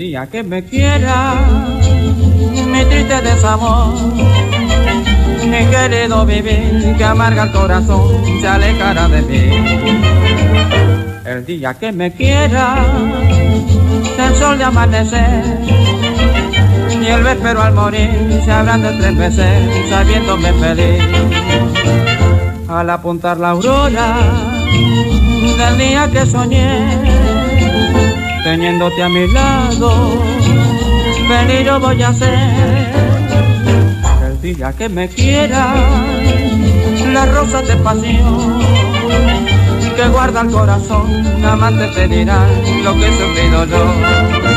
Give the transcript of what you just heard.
día que me quiera, mi triste desamor, mi querido vivir, que amarga el corazón, se alejará de mí. El día que me quiera, el sol de amanecer, y el véspero al morir, se habrán de estremecer, sabiéndome feliz. Al apuntar la aurora del día que soñé, teniéndote a mi lado, feliz yo voy a ser. El día que me quiera, las rosas de pasión que guarda el corazón, amante te dirá lo que he sufrido yo.